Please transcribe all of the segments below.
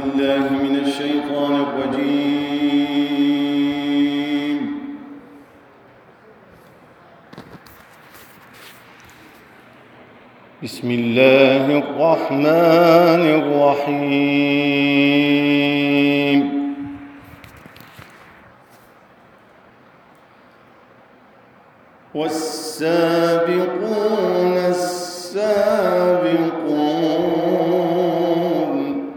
بالله من الشيطان الرجيم. بسم الله الرحمن الرحيم. والسابقون السابقون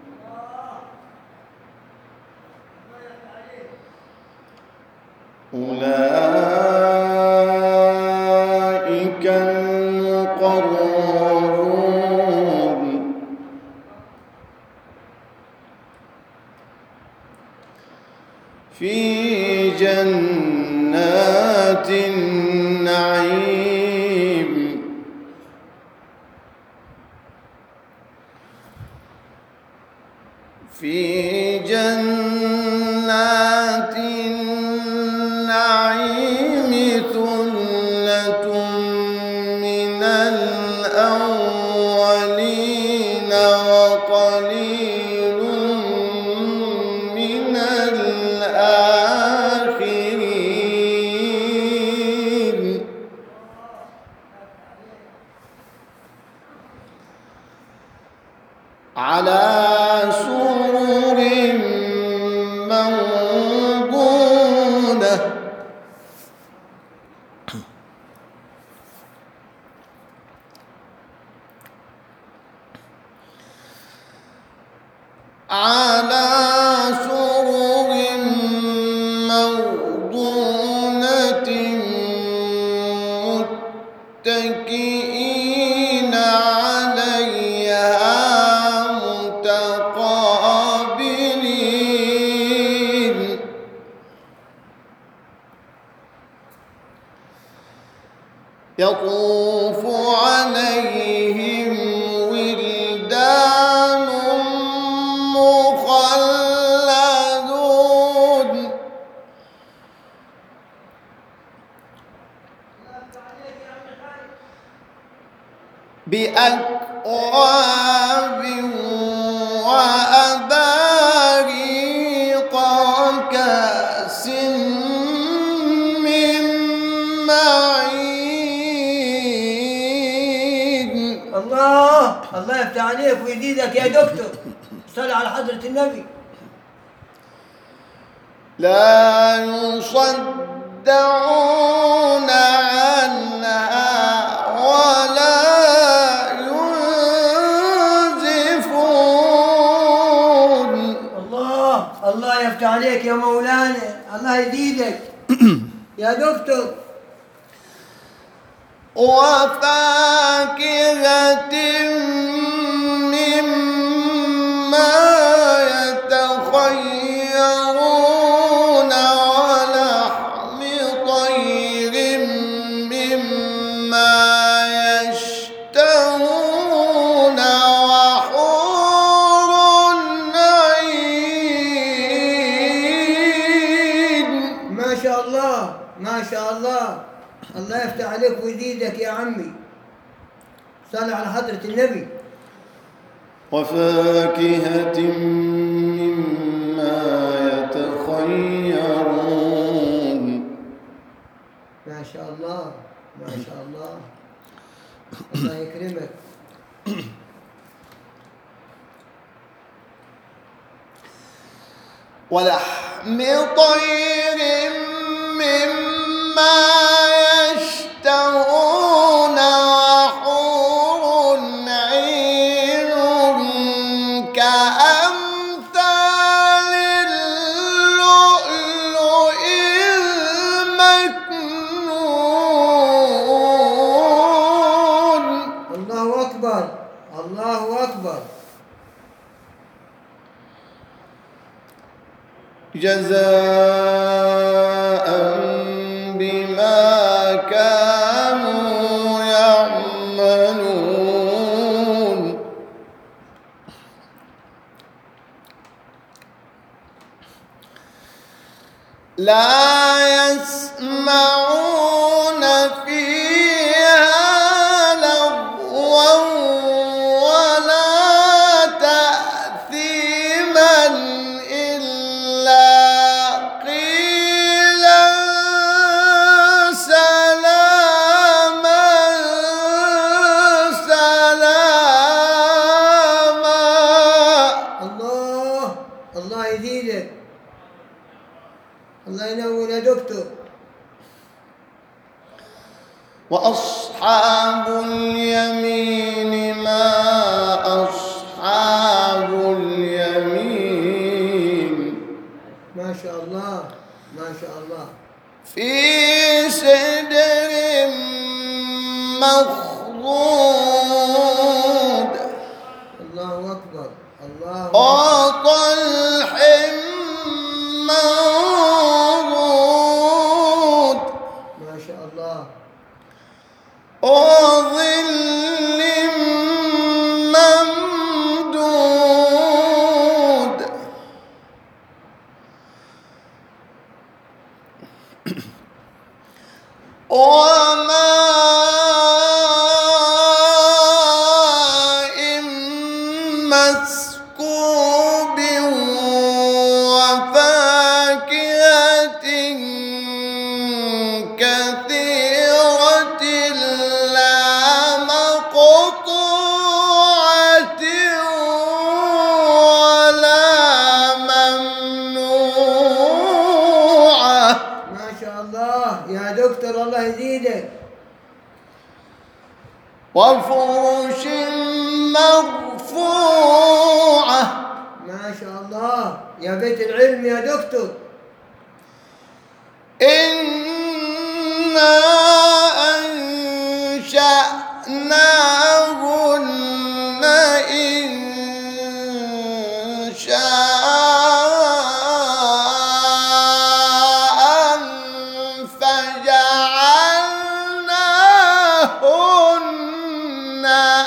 أولئك المقربون في جنات النعيم. في جنات النعيم ثلة من الأولين وقليل من الآخرين. على سرر موضونة على سرر موضونة متكئين عليها متقابلين. يطوف عليهم ولدان مخلدون بأكواب وأباريق وكأس من معين. الله يفتح عليك ويزيدك يا دكتور. صل على حضرة النبي. لا يصدعون عنها ولا ينزفون. الله يفتح عليك يا مولانا. الله يزيدك يا دكتور. وفاكهة مما يتخيرون ولحم طير مما يشتهون وحور عين. ما شاء الله ما شاء الله. الله يفتح عليك ويزيدك يا عمي. صل على حضرة النبي. وفاكهة مما يتخيرون. ما شاء الله ما شاء الله. الله يكرمك. ولحم طير مما يشتهون وحور عين كأمثال اللؤلؤ المكنون. الله أكبر الله أكبر. جزاء بما كانوا يعملون. لا يسمعون فيها لغوا ولا تأثيما. أول يا دكتور. وأصحاب اليمين ما أصحاب اليمين. ما شاء الله ما شاء الله. في سدر مخضود الله أكبر الله أكبر. وطلح منضود ما شاء الله. وظل ممدود وماء مسكوب وفاكهة كثيرة لا مقطوعة ولا ممنوعة. ما شاء الله يا دكتور الله يزيدك. وفرش مرفوعة. ما شاء الله يا بيت العلم يا دكتور. إنا أنشأناهن إنشاء فجعلناهن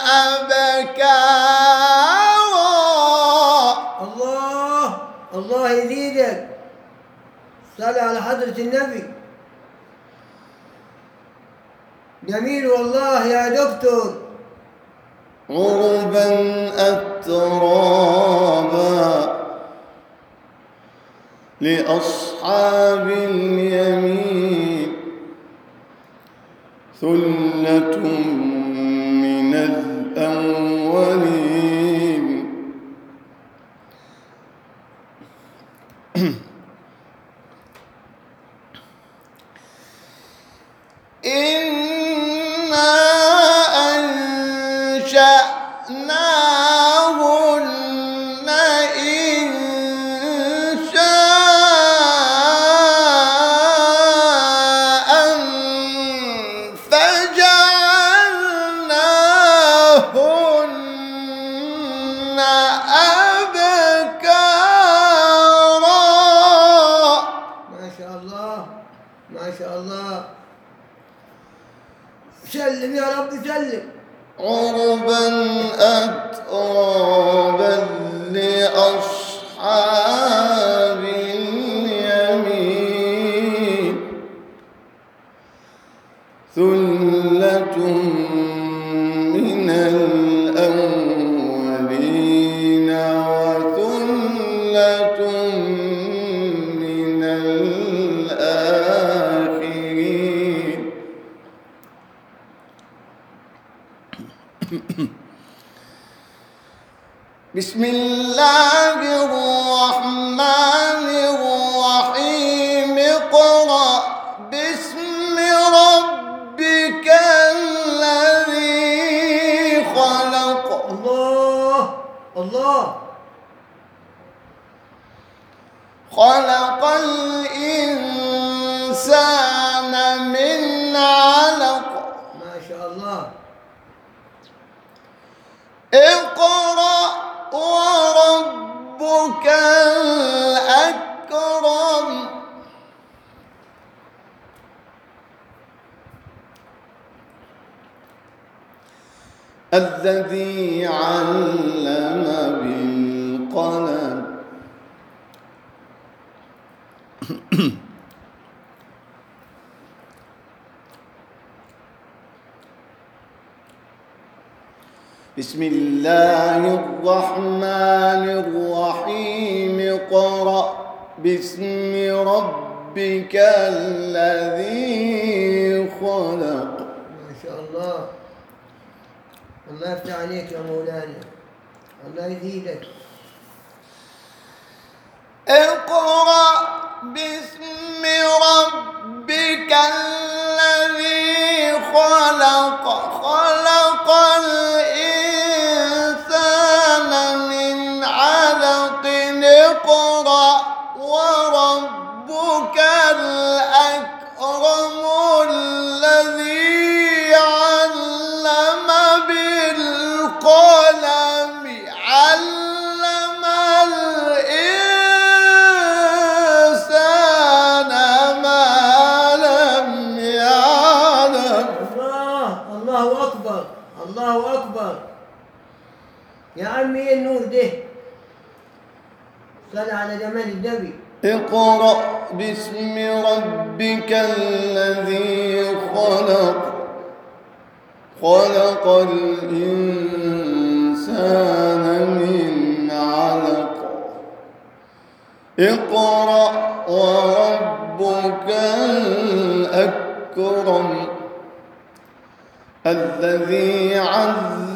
أبكارا. الله الله يزيدك. صل على حضرة النبي. جميل والله يا دكتور. عربا أترابا لأصحاب اليمين ثلة من الأولين. إنا أنشأناهن إنشاء فجعلناهن أبكارا. ما شاء الله ما شاء الله. سلم يا رب سلم. عربا أترابا لأصحاب اليمين ثلة من الأولين وثلة من الآخرين. بسم الله الرحمن الرحيم. اقرأ باسم ربك الذي خلق. الله الله. خلق الإنسان من علق. ما شاء الله. اقرأ وربك الأكرم. الذي علم بالقلم. بسم الله الرحمن الرحيم. اقرأ باسم ربك الذي خلق. ما شاء الله. الله يفتح عليك يا مولانا. الله يزيدك. اقرأ باسم ربك الذي خلق خلق الإنسان من علق اقرأ وربك الأكرم الذي علم بالقلم علم الإنسان ما لم يعلم. الله أكبر الله أكبر. يا عمي إيه النور ده؟ صل على جمال النبي. اقرأ باسم ربك الذي خلق خلق الإنسان من علق اقرأ وربك الأكرم الذي علم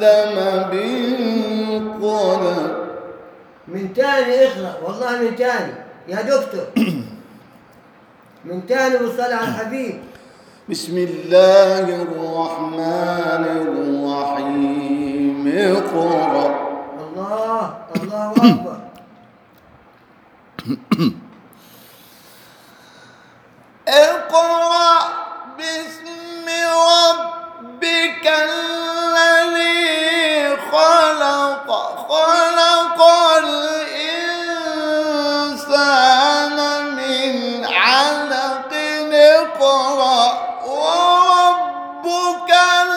بالقلم. من تاني اقرأ والله من تاني يا دكتور. من تاني والصلاة على الحبيب. بسم الله الرحمن الرحيم اقرأ. الله أكبر. اقرأ باسم ربك الذي خلق خلق الإنسان من علق اقرأ وربك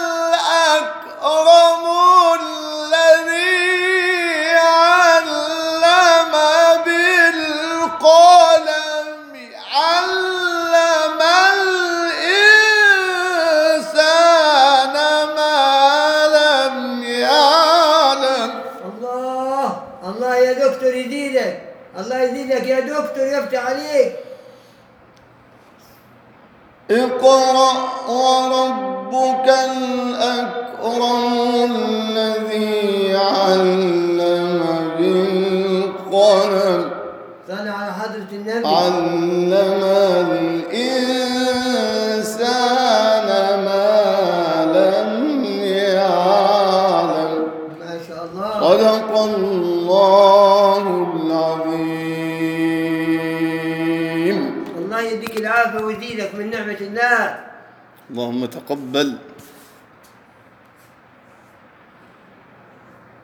الأكرم الذي علم بالقلم علم الإنسان ما لم يعلم. الله يا دكتور يزيدك. الله يزيدك يا دكتور يفتح عليك. اقرأ وربك الأكرم الذي علم بالقلم صلى على حضرة النبي. علم الإنسان ما لم يعلم. ما شاء الله. صدق الله العظيم. الله يديك العافية ويزيدك من نعمة الله. اللهم تقبل.